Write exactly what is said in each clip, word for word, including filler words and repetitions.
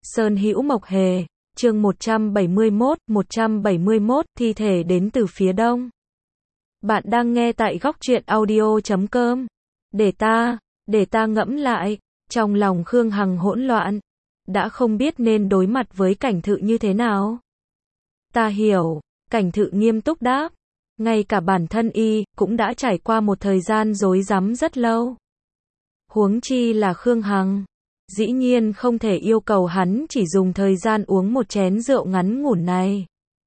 Sơn Hữu Mộc Hề, chương một trăm bảy mươi mốt, một trăm bảy mươi mốt, thi thể đến từ phía đông. Bạn đang nghe tại góc truyện audio chấm com. Để ta, để ta ngẫm lại, trong lòng Khương Hằng hỗn loạn, đã không biết nên đối mặt với Cảnh Thự như thế nào. Ta hiểu, Cảnh Thự nghiêm túc đáp, ngay cả bản thân y, cũng đã trải qua một thời gian rối rắm rất lâu. Huống chi là Khương Hằng. Dĩ nhiên không thể yêu cầu hắn chỉ dùng thời gian uống một chén rượu ngắn ngủn này.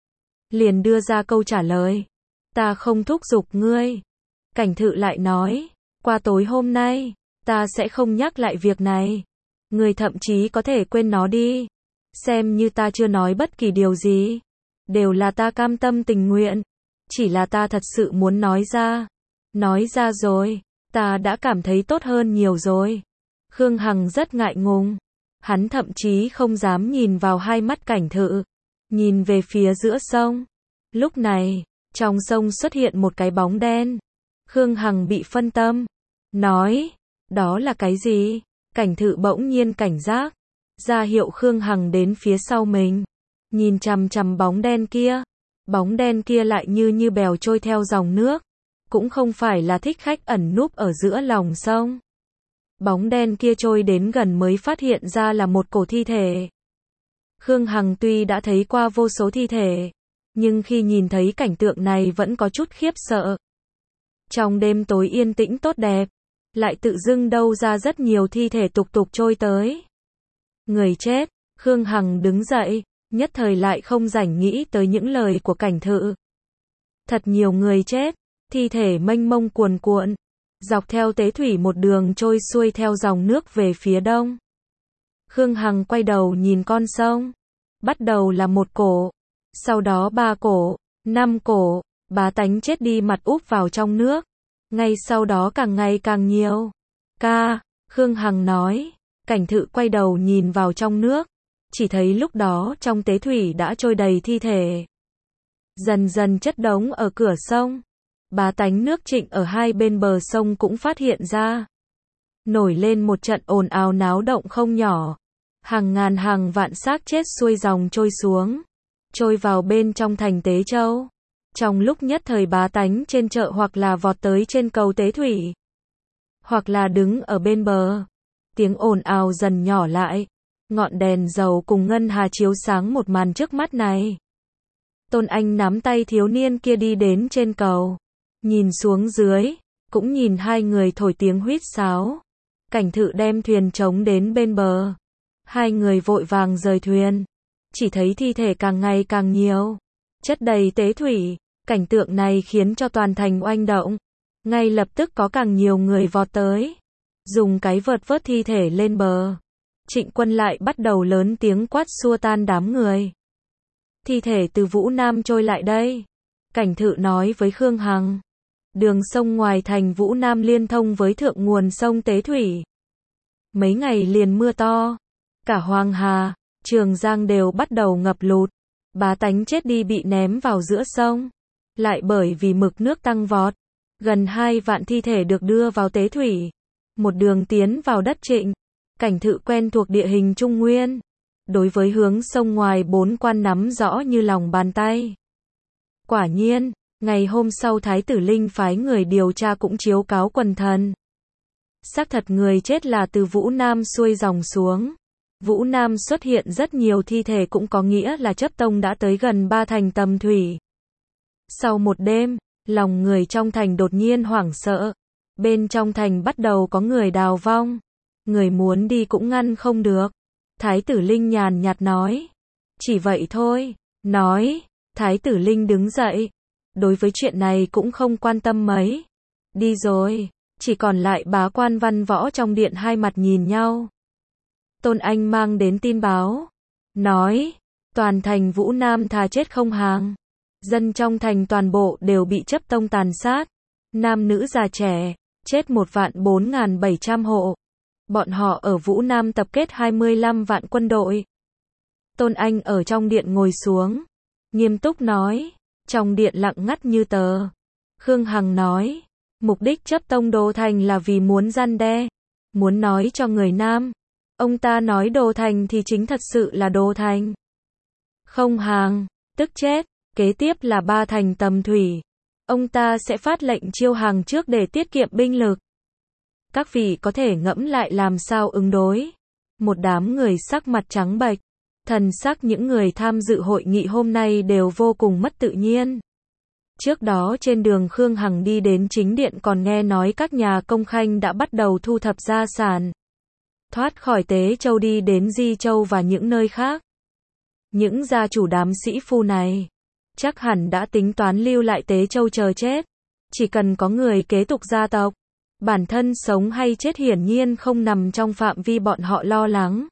Liền đưa ra câu trả lời. Ta không thúc giục ngươi. Cảnh Thự lại nói, qua tối hôm nay, ta sẽ không nhắc lại việc này. Ngươi thậm chí có thể quên nó đi. Xem như ta chưa nói bất kỳ điều gì. Đều là ta cam tâm tình nguyện. Chỉ là ta thật sự muốn nói ra. Nói ra rồi, ta đã cảm thấy tốt hơn nhiều rồi. Khương Hằng rất ngại ngùng. Hắn thậm chí không dám nhìn vào hai mắt Cảnh Thự. Nhìn về phía giữa sông. Lúc này, trong sông xuất hiện một cái bóng đen. Khương Hằng bị phân tâm. Nói, đó là cái gì? Cảnh Thự bỗng nhiên cảnh giác. Ra hiệu Khương Hằng đến phía sau mình. Nhìn chằm chằm bóng đen kia. Bóng đen kia lại như như bèo trôi theo dòng nước. Cũng không phải là thích khách ẩn núp ở giữa lòng sông. Bóng đen kia trôi đến gần mới phát hiện ra là một cổ thi thể. Khương Hằng tuy đã thấy qua vô số thi thể, nhưng khi nhìn thấy cảnh tượng này vẫn có chút khiếp sợ. Trong đêm tối yên tĩnh tốt đẹp, lại tự dưng đâu ra rất nhiều thi thể tục tục trôi tới. Người chết, Khương Hằng đứng dậy, nhất thời lại không rảnh nghĩ tới những lời của Cảnh Thự. Thật nhiều người chết, thi thể mênh mông cuồn cuộn. Dọc theo tế thủy một đường trôi xuôi theo dòng nước về phía đông. Khương Hằng quay đầu nhìn con sông. Bắt đầu là một cổ. Sau đó ba cổ, năm cổ, bá tánh chết đi mặt úp vào trong nước. Ngay sau đó càng ngày càng nhiều. Ca, Khương Hằng nói. Cảnh Thự quay đầu nhìn vào trong nước. Chỉ thấy lúc đó trong tế thủy đã trôi đầy thi thể. Dần dần chất đống ở cửa sông. Bá tánh nước Trịnh ở hai bên bờ sông cũng phát hiện ra. Nổi lên một trận ồn ào náo động không nhỏ. Hàng ngàn hàng vạn xác chết xuôi dòng trôi xuống. Trôi vào bên trong thành Tế Châu. Trong lúc nhất thời bá tánh trên chợ hoặc là vọt tới trên cầu Tế Thủy. Hoặc là đứng ở bên bờ. Tiếng ồn ào dần nhỏ lại. Ngọn đèn dầu cùng ngân hà chiếu sáng một màn trước mắt này. Tôn Anh nắm tay thiếu niên kia đi đến trên cầu. Nhìn xuống dưới, cũng nhìn hai người thổi tiếng huýt sáo. Cảnh Thự đem thuyền trống đến bên bờ. Hai người vội vàng rời thuyền. Chỉ thấy thi thể càng ngày càng nhiều. Chất đầy tế thủy. Cảnh tượng này khiến cho toàn thành oanh động. Ngay lập tức có càng nhiều người vọt tới. Dùng cái vợt vớt thi thể lên bờ. Trịnh Quân lại bắt đầu lớn tiếng quát xua tan đám người. Thi thể từ Vũ Nam trôi lại đây. Cảnh Thự nói với Khương Hằng. Đường sông ngoài thành Vũ Nam liên thông với thượng nguồn sông Tế Thủy. Mấy ngày liền mưa to. Cả Hoàng Hà, Trường Giang đều bắt đầu ngập lụt. Bá tánh chết đi bị ném vào giữa sông. Lại bởi vì mực nước tăng vọt. Gần hai vạn thi thể được đưa vào Tế Thủy. Một đường tiến vào đất Trịnh. Cảnh Thự quen thuộc địa hình Trung Nguyên. Đối với hướng sông ngoài bốn quan nắm rõ như lòng bàn tay. Quả nhiên. Ngày hôm sau Thái tử Linh phái người điều tra cũng chiếu cáo quần thần. Xác thật người chết là từ Vũ Nam xuôi dòng xuống. Vũ Nam xuất hiện rất nhiều thi thể cũng có nghĩa là chấp tông đã tới gần ba thành tầm thủy. Sau một đêm, lòng người trong thành đột nhiên hoảng sợ. Bên trong thành bắt đầu có người đào vong. Người muốn đi cũng ngăn không được. Thái tử Linh nhàn nhạt nói. Chỉ vậy thôi. Nói, Thái tử Linh đứng dậy. Đối với chuyện này cũng không quan tâm mấy. Đi rồi, chỉ còn lại bá quan văn võ trong điện hai mặt nhìn nhau. Tôn Anh mang đến tin báo. Nói, toàn thành Vũ Nam thà chết không hàng. Dân trong thành toàn bộ đều bị chấp tông tàn sát. Nam nữ già trẻ, chết một vạn bốn ngàn bảy trăm hộ. Bọn họ ở Vũ Nam tập kết hai mươi lăm vạn quân đội. Tôn Anh ở trong điện ngồi xuống. Nghiêm túc nói. Trong điện lặng ngắt như tờ. Khương Hằng nói, mục đích chấp tông đô thành là vì muốn răn đe, muốn nói cho người Nam, Ông ta nói đồ thành thì chính thật sự là đồ thành. Không hàng, tức chết. Kế tiếp là ba thành tầm thủy. Ông ta sẽ phát lệnh chiêu hàng trước để tiết kiệm binh lực. Các vị có thể ngẫm lại làm sao ứng đối. Một đám người sắc mặt trắng bệch. Thần sắc những người tham dự hội nghị hôm nay đều vô cùng mất tự nhiên. Trước đó trên đường Khương Hằng đi đến chính điện còn nghe nói các nhà công khanh đã bắt đầu thu thập gia sản. Thoát khỏi Tế Châu đi đến Di Châu và những nơi khác. Những gia chủ đám sĩ phu này chắc hẳn đã tính toán lưu lại Tế Châu chờ chết. Chỉ cần có người kế tục gia tộc, bản thân sống hay chết hiển nhiên không nằm trong phạm vi bọn họ lo lắng.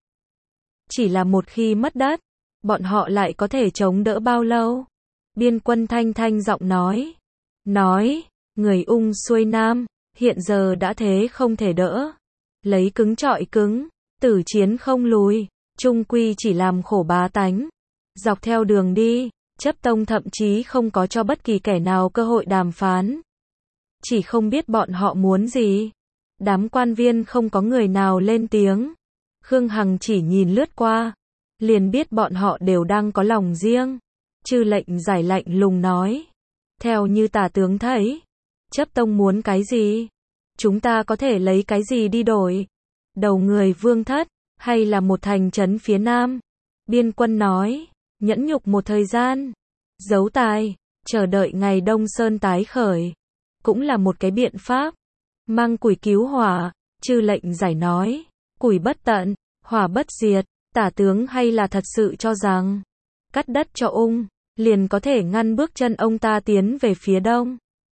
Chỉ là một khi mất đất, bọn họ lại có thể chống đỡ bao lâu? Biên Quân thanh thanh giọng nói. Nói, người Ung xuôi Nam, hiện giờ đã thế không thể đỡ. Lấy cứng trọi cứng, tử chiến không lùi, chung quy chỉ làm khổ bá tánh. Dọc theo đường đi, Chấp Tông thậm chí không có cho bất kỳ kẻ nào cơ hội đàm phán. Chỉ không biết bọn họ muốn gì. Đám quan viên không có người nào lên tiếng. Khương Hằng chỉ nhìn lướt qua, liền biết bọn họ đều đang có lòng riêng. Chư lệnh giải lạnh lùng nói. Theo như tả tướng thấy, Chấp Tông muốn cái gì? Chúng ta có thể lấy cái gì đi đổi? Đầu người Vương Thất, hay là một thành trấn phía Nam? Biên Quân nói, nhẫn nhục một thời gian, giấu tài, chờ đợi ngày Đông Sơn tái khởi, cũng là một cái biện pháp. Mang củi cứu hỏa, chư lệnh giải nói, củi bất tận, hỏa bất diệt, tả tướng hay là thật sự cho rằng, cắt đất cho Ung, liền có thể ngăn bước chân ông ta tiến về phía Đông.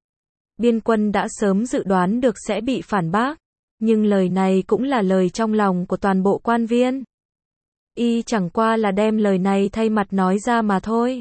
Biên Quân đã sớm dự đoán được sẽ bị phản bác, nhưng lời này cũng là lời trong lòng của toàn bộ quan viên. Y chẳng qua là đem lời này thay mặt nói ra mà thôi.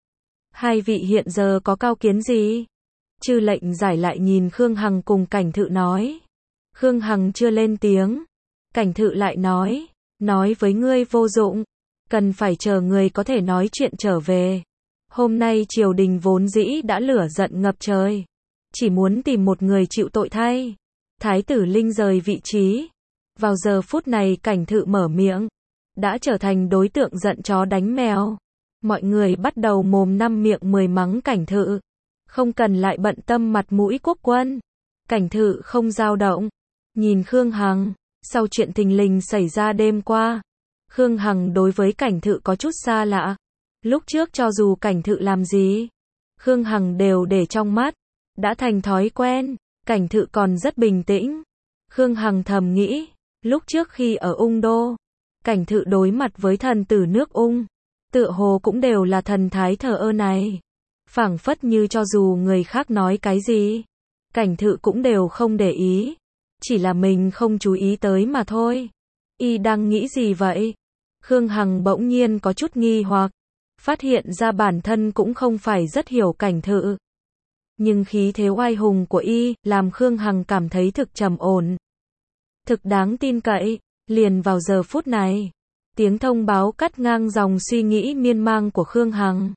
Hai vị hiện giờ có cao kiến gì? Chư lệnh giải lại nhìn Khương Hằng cùng Cảnh Thự nói. Khương Hằng chưa lên tiếng. Cảnh Thự lại nói, nói với ngươi vô dụng, cần phải chờ người có thể nói chuyện trở về. Hôm nay triều đình vốn dĩ đã lửa giận ngập trời, chỉ muốn tìm một người chịu tội thay. Thái tử Linh rời vị trí. Vào giờ phút này Cảnh Thự mở miệng, đã trở thành đối tượng giận chó đánh mèo. Mọi người bắt đầu mồm năm miệng mười mắng Cảnh Thự. Không cần lại bận tâm mặt mũi quốc quân. Cảnh Thự không dao động. Nhìn Khương Hằng, sau chuyện thình lình xảy ra đêm qua, Khương Hằng đối với Cảnh Thự có chút xa lạ. Lúc trước cho dù Cảnh Thự làm gì, Khương Hằng đều để trong mắt, đã thành thói quen. Cảnh Thự còn rất bình tĩnh. Khương Hằng thầm nghĩ, lúc trước khi ở Ung Đô, Cảnh Thự đối mặt với thần tử nước Ung, tựa hồ cũng đều là thần thái thờ ơ này. Phảng phất như cho dù người khác nói cái gì, Cảnh Thự cũng đều không để ý. Chỉ là mình không chú ý tới mà thôi. Y đang nghĩ gì vậy? Khương Hằng bỗng nhiên có chút nghi hoặc, phát hiện ra bản thân cũng không phải rất hiểu Cảnh Thự. Nhưng khí thế oai hùng của Y, làm Khương Hằng cảm thấy thực trầm ổn. Thực đáng tin cậy. Liền vào giờ phút này, tiếng thông báo cắt ngang dòng suy nghĩ miên man của Khương Hằng.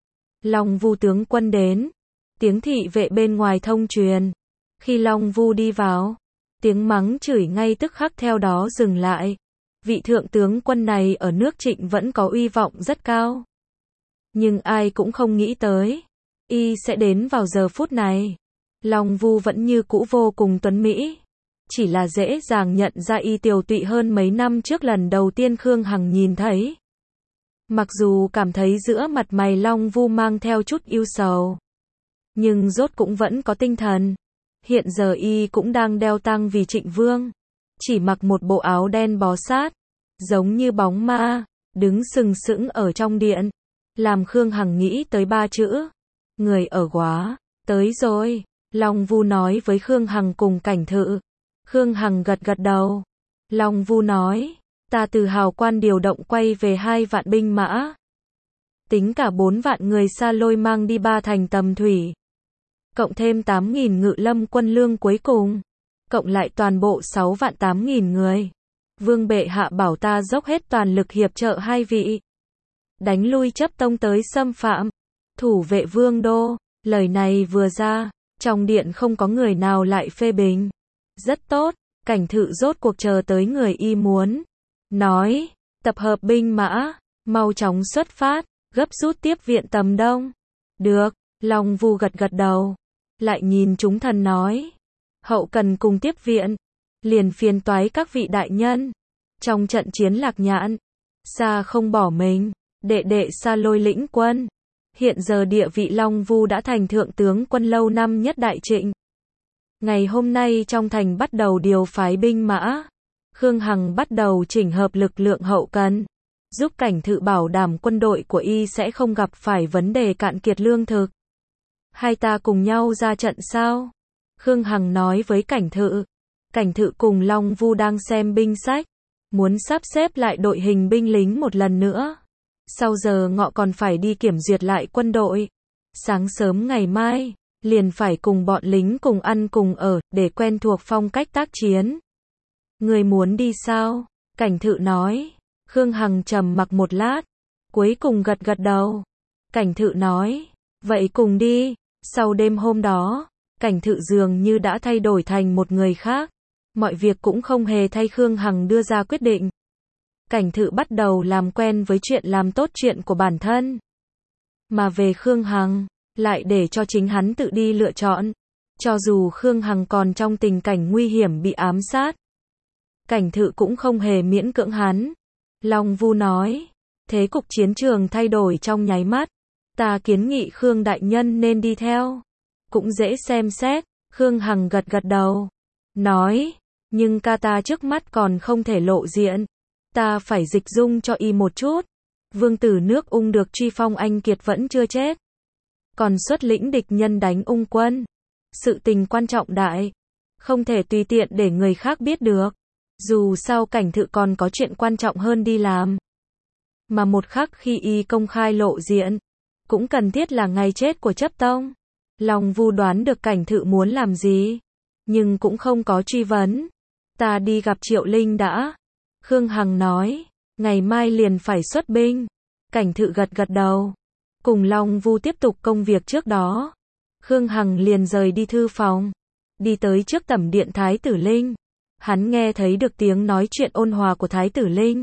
Long Vu tướng quân đến. Tiếng thị vệ bên ngoài thông truyền. Khi Long Vu đi vào, tiếng mắng chửi ngay tức khắc theo đó dừng lại. Vị thượng tướng quân này ở nước Trịnh vẫn có uy vọng rất cao. Nhưng ai cũng không nghĩ tới, Y sẽ đến vào giờ phút này. Long Vu vẫn như cũ vô cùng tuấn mỹ. Chỉ là dễ dàng nhận ra Y tiều tụy hơn mấy năm trước lần đầu tiên Khương Hằng nhìn thấy. Mặc dù cảm thấy giữa mặt mày Long Vu mang theo chút ưu sầu, nhưng rốt cũng vẫn có tinh thần. Hiện giờ Y cũng đang đeo tang vì Trịnh Vương, chỉ mặc một bộ áo đen bó sát, giống như bóng ma, đứng sừng sững ở trong điện, làm Khương Hằng nghĩ tới ba chữ: người ở quá. Tới rồi, Long Vu nói với Khương Hằng cùng Cảnh Thự. Khương Hằng gật gật đầu. Long Vu nói, ta từ hào quan điều động quay về hai vạn binh mã. Tính cả bốn vạn người xa lôi mang đi ba thành tầm thủy. Cộng thêm tám nghìn ngự lâm quân lương cuối cùng. Cộng lại toàn bộ sáu vạn tám nghìn người. Vương bệ hạ bảo ta dốc hết toàn lực hiệp trợ hai vị. Đánh lui Chấp Tông tới xâm phạm. Thủ vệ vương đô. Lời này vừa ra, trong điện không có người nào lại phê bình. Rất tốt, Cảnh Thự rốt cuộc chờ tới người Y muốn. nói, tập hợp binh mã, mau chóng xuất phát, gấp rút tiếp viện tầm đông. Được, Long Vu gật gật đầu, lại nhìn chúng thần nói, hậu cần cùng tiếp viện, liền phiền toái các vị đại nhân. Trong trận chiến Lạc Nhạn, Sa không bỏ mình, đệ đệ Sa Lôi lĩnh quân. Hiện giờ địa vị Long Vu đã thành thượng tướng quân lâu năm nhất Đại Trịnh. Ngày hôm nay trong thành bắt đầu điều phái binh mã. Khương Hằng bắt đầu chỉnh hợp lực lượng hậu cần, giúp Cảnh Thự bảo đảm quân đội của y sẽ không gặp phải vấn đề cạn kiệt lương thực. Hai ta cùng nhau ra trận sao? Khương Hằng nói với Cảnh Thự. Cảnh Thự cùng Long Vu đang xem binh sách, muốn sắp xếp lại đội hình binh lính một lần nữa. Sau giờ ngọ còn phải đi kiểm duyệt lại quân đội. Sáng sớm ngày mai, liền phải cùng bọn lính cùng ăn cùng ở, để quen thuộc phong cách tác chiến. Người muốn đi sao? Cảnh Thự nói. Khương Hằng trầm mặc một lát, cuối cùng gật gật đầu. Cảnh Thự nói, vậy cùng đi. Sau đêm hôm đó, Cảnh Thự dường như đã thay đổi thành một người khác. Mọi việc cũng không hề thay Khương Hằng đưa ra quyết định. Cảnh Thự bắt đầu làm quen với chuyện làm tốt chuyện của bản thân. Mà về Khương Hằng, lại để cho chính hắn tự đi lựa chọn. Cho dù Khương Hằng còn trong tình cảnh nguy hiểm bị ám sát, Cảnh Thự cũng không hề miễn cưỡng hắn. Long Vu nói, thế cục chiến trường thay đổi trong nháy mắt. Ta kiến nghị Khương đại nhân nên đi theo. Cũng dễ xem xét. Khương Hằng gật gật đầu, nói, nhưng ca ta trước mắt còn không thể lộ diện. Ta phải dịch dung cho y một chút. Vương tử nước Ung được truy phong anh kiệt vẫn chưa chết, còn xuất lĩnh địch nhân đánh Ung quân. Sự tình quan trọng đại, không thể tùy tiện để người khác biết được. Dù sao Cảnh Thự còn có chuyện quan trọng hơn đi làm. Mà một khắc khi y công khai lộ diện, cũng cần thiết là ngày chết của chấp tông. Long Vu đoán được Cảnh Thự muốn làm gì, nhưng cũng không có truy vấn. Ta đi gặp Triệu Linh đã. Khương Hằng nói, ngày mai liền phải xuất binh. Cảnh Thự gật gật đầu, cùng Long Vu tiếp tục công việc trước đó. Khương Hằng liền rời đi thư phòng, đi tới trước tẩm điện Thái tử Linh. Hắn nghe thấy được tiếng nói chuyện ôn hòa của Thái tử Linh.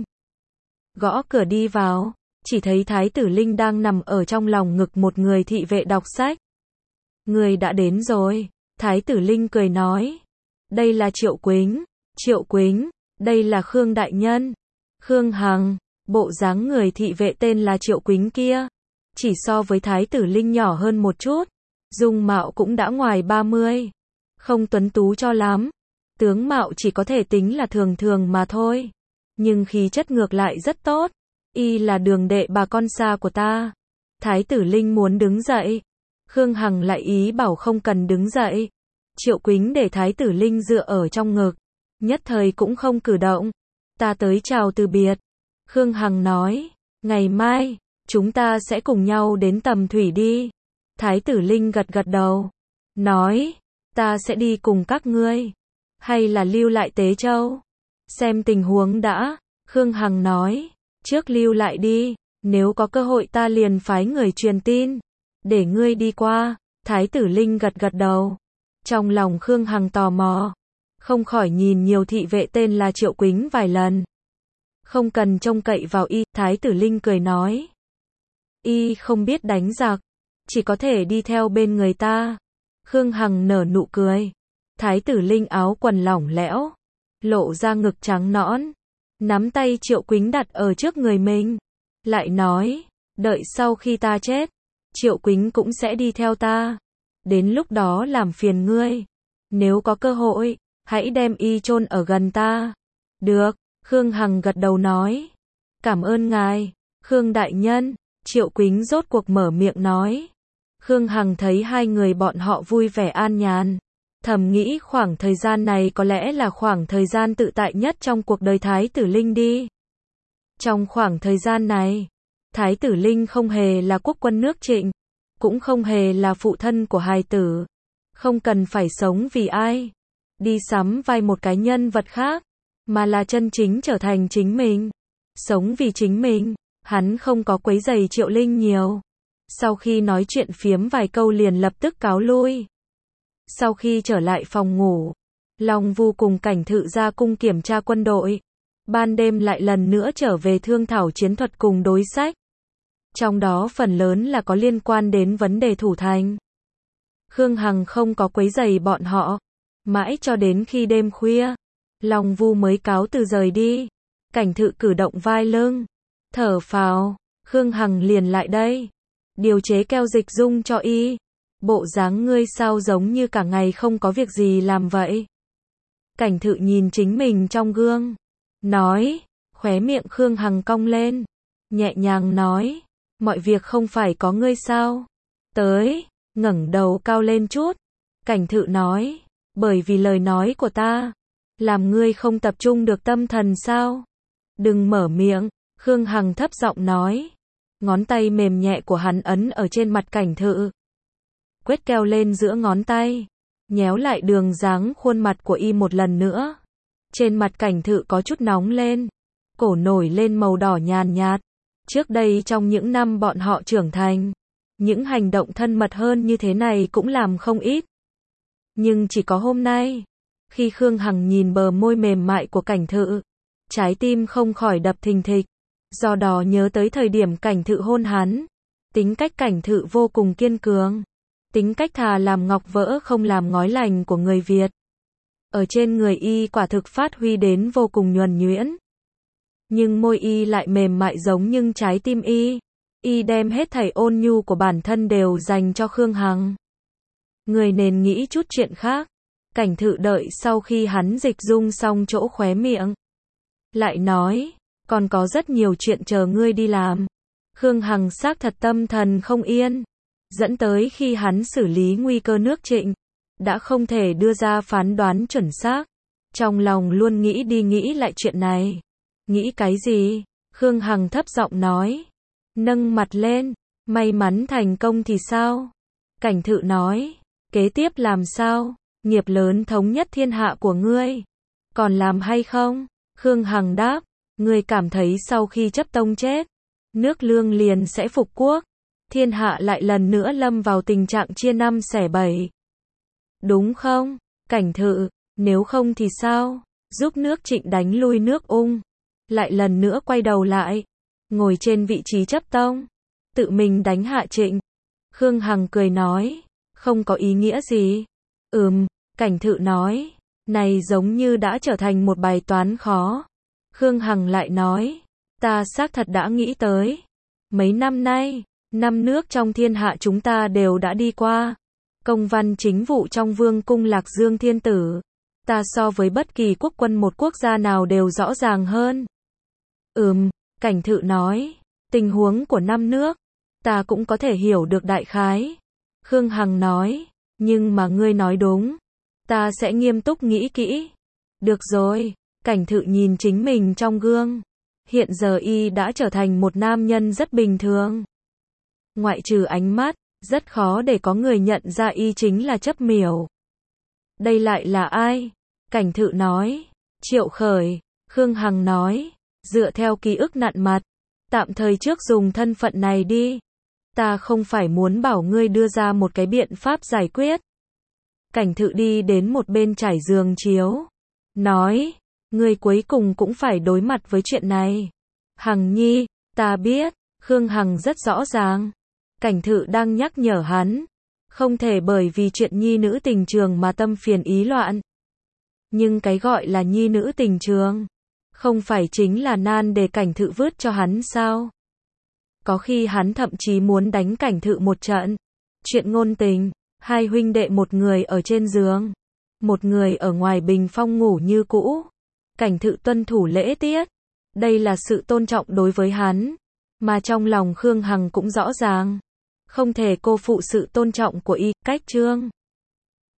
Gõ cửa đi vào, chỉ thấy Thái tử Linh đang nằm ở trong lòng ngực một người thị vệ đọc sách. Người đã đến rồi. Thái tử Linh cười nói, đây là Triệu Quýnh. Triệu Quýnh, đây là Khương đại nhân. Khương Hằng, bộ dáng người thị vệ tên là Triệu Quýnh kia, chỉ so với Thái tử Linh nhỏ hơn một chút, dung mạo cũng đã ngoài ba mươi, không tuấn tú cho lắm. Tướng mạo chỉ có thể tính là thường thường mà thôi, nhưng khí chất ngược lại rất tốt. Y là đường đệ bà con xa của ta. Thái tử Linh muốn đứng dậy, Khương Hằng lại ý bảo không cần đứng dậy. Triệu Quýnh để Thái tử Linh dựa ở trong ngực, nhất thời cũng không cử động. Ta tới chào từ biệt. Khương Hằng nói, ngày mai, chúng ta sẽ cùng nhau đến Tầm Thủy đi. Thái tử Linh gật gật đầu, nói, ta sẽ đi cùng các ngươi, hay là lưu lại Tế Châu? Xem tình huống đã. Khương Hằng nói, trước lưu lại đi, nếu có cơ hội ta liền phái người truyền tin, để ngươi đi qua. Thái tử Linh gật gật đầu. Trong lòng Khương Hằng tò mò, không khỏi nhìn nhiều thị vệ tên là Triệu Quýnh vài lần. Không cần trông cậy vào y, Thái tử Linh cười nói. Y không biết đánh giặc, chỉ có thể đi theo bên người ta. Khương Hằng nở nụ cười. Thái tử Linh áo quần lỏng lẽo, lộ ra ngực trắng nõn, nắm tay Triệu Quýnh đặt ở trước người mình, lại nói, đợi sau khi ta chết, Triệu Quýnh cũng sẽ đi theo ta. Đến lúc đó làm phiền ngươi, nếu có cơ hội, hãy đem y chôn ở gần ta. Được. Khương Hằng gật đầu nói, cảm ơn ngài, Khương đại nhân. Triệu Quýnh rốt cuộc mở miệng nói. Khương Hằng thấy hai người bọn họ vui vẻ an nhàn, thầm nghĩ khoảng thời gian này có lẽ là khoảng thời gian tự tại nhất trong cuộc đời Thái tử Linh đi. Trong khoảng thời gian này, Thái tử Linh không hề là quốc quân nước Trịnh, cũng không hề là phụ thân của hài tử, không cần phải sống vì ai, đi sắm vai một cái nhân vật khác, mà là chân chính trở thành chính mình, sống vì chính mình. Hắn không có quấy rầy Triệu Linh nhiều. Sau khi nói chuyện phiếm vài câu liền lập tức cáo lui. Sau khi trở lại phòng ngủ, Long Vu cùng Cảnh Thự ra cung kiểm tra quân đội. ban đêm lại lần nữa trở về thương thảo chiến thuật cùng đối sách. Trong đó phần lớn là có liên quan đến vấn đề thủ thành. Khương Hằng không có quấy rầy bọn họ, mãi cho đến khi đêm khuya, Long Vu mới cáo từ rời đi. Cảnh Thự cử động vai lưng, thở phào, Khương Hằng liền lại đây, điều chế keo dịch dung cho y. Bộ dáng ngươi sao giống như cả ngày không có việc gì làm vậy? Cảnh Thự nhìn chính mình trong gương, nói, khóe miệng Khương Hằng cong lên, nhẹ nhàng nói, mọi việc không phải có ngươi sao? Tới, ngẩng đầu cao lên chút, Cảnh Thự nói, bởi vì lời nói của ta, làm ngươi không tập trung được tâm thần sao? Đừng mở miệng, Khương Hằng thấp giọng nói, ngón tay mềm nhẹ của hắn ấn ở trên mặt Cảnh Thự. Quét keo lên giữa ngón tay, nhéo lại đường dáng khuôn mặt của y một lần nữa. Trên mặt Cảnh Thự có chút nóng lên, cổ nổi lên màu đỏ nhàn nhạt. Trước đây trong những năm bọn họ trưởng thành, những hành động thân mật hơn như thế này cũng làm không ít. Nhưng chỉ có hôm nay, khi Khương Hằng nhìn bờ môi mềm mại của Cảnh Thự, trái tim không khỏi đập thình thịch. Do đó nhớ tới thời điểm Cảnh Thự hôn hắn, tính cách Cảnh Thự vô cùng kiên cường. Tính cách thà làm ngọc vỡ không làm ngói lành của người Việt. Ở trên người y quả thực phát huy đến vô cùng nhuần nhuyễn. Nhưng môi y lại mềm mại giống nhưng trái tim y. Y đem hết thảy ôn nhu của bản thân đều dành cho Khương Hằng. Người nên nghĩ chút chuyện khác. Cảnh Thự đợi sau khi hắn dịch dung xong chỗ khóe miệng. Lại nói, còn có rất nhiều chuyện chờ ngươi đi làm. Khương Hằng xác thật tâm thần không yên. Dẫn tới khi hắn xử lý nguy cơ nước Trịnh, đã không thể đưa ra phán đoán chuẩn xác. Trong lòng luôn nghĩ đi nghĩ lại chuyện này. Nghĩ cái gì? Khương Hằng thấp giọng nói. Nâng mặt lên, may mắn thành công thì sao? Cảnh Thự nói, kế tiếp làm sao? Nghiệp lớn thống nhất thiên hạ của ngươi, còn làm hay không? Khương Hằng đáp, ngươi cảm thấy sau khi chấp tông chết, nước Lương liền sẽ phục quốc. Thiên hạ lại lần nữa lâm vào tình trạng chia năm xẻ bảy. Đúng không? Cảnh Thự, nếu không thì sao? Giúp nước Trịnh đánh lui nước Ung. Lại lần nữa quay đầu lại. Ngồi trên vị trí chấp tông. Tự mình đánh hạ Trịnh. Khương Hằng cười nói. Không có ý nghĩa gì. Ừm, Cảnh Thự nói. Này giống như đã trở thành một bài toán khó. Khương Hằng lại nói. Ta xác thật đã nghĩ tới. Mấy năm nay, năm nước trong thiên hạ chúng ta đều đã đi qua. Công văn chính vụ trong vương cung Lạc Dương Thiên Tử. Ta so với bất kỳ quốc quân một quốc gia nào đều rõ ràng hơn. Ừm, Cảnh Thự nói. Tình huống của năm nước, ta cũng có thể hiểu được đại khái. Khương Hằng nói. Nhưng mà ngươi nói đúng. Ta sẽ nghiêm túc nghĩ kỹ. Được rồi, Cảnh Thự nhìn chính mình trong gương. Hiện giờ y đã trở thành một nam nhân rất bình thường. Ngoại trừ ánh mắt, rất khó để có người nhận ra y chính là Chấp Miểu. Đây lại là ai? Cảnh Thự nói. Triệu Khởi. Khương Hằng nói. Dựa theo ký ức nặn mặt, tạm thời trước dùng thân phận này đi. Ta không phải muốn bảo ngươi đưa ra một cái biện pháp giải quyết. Cảnh Thự đi đến một bên trải giường chiếu. Nói. Ngươi cuối cùng cũng phải đối mặt với chuyện này. Hằng nhi, ta biết. Khương Hằng rất rõ ràng. Cảnh Thự đang nhắc nhở hắn. Không thể bởi vì chuyện nhi nữ tình trường mà tâm phiền ý loạn. Nhưng cái gọi là nhi nữ tình trường, không phải chính là nan để Cảnh Thự vứt cho hắn sao? Có khi hắn thậm chí muốn đánh Cảnh Thự một trận. Chuyện ngôn tình, hai huynh đệ một người ở trên giường, một người ở ngoài bình phong ngủ như cũ. Cảnh Thự tuân thủ lễ tiết. Đây là sự tôn trọng đối với hắn. Mà trong lòng Khương Hằng cũng rõ ràng. Không thể cô phụ sự tôn trọng của y. Cách chương